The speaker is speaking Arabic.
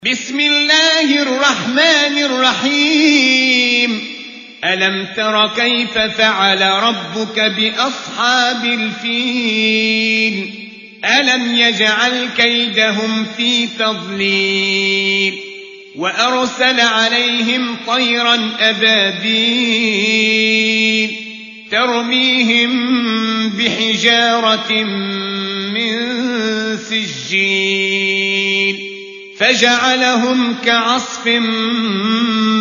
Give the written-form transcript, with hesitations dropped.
بسم الله الرحمن الرحيم ألم تر كيف فعل ربك بأصحاب الفيل ألم يجعل كيدهم في تضليل وأرسل عليهم طيرا أبابيل ترميهم بحجارة من سجيل فجعلهم كعصف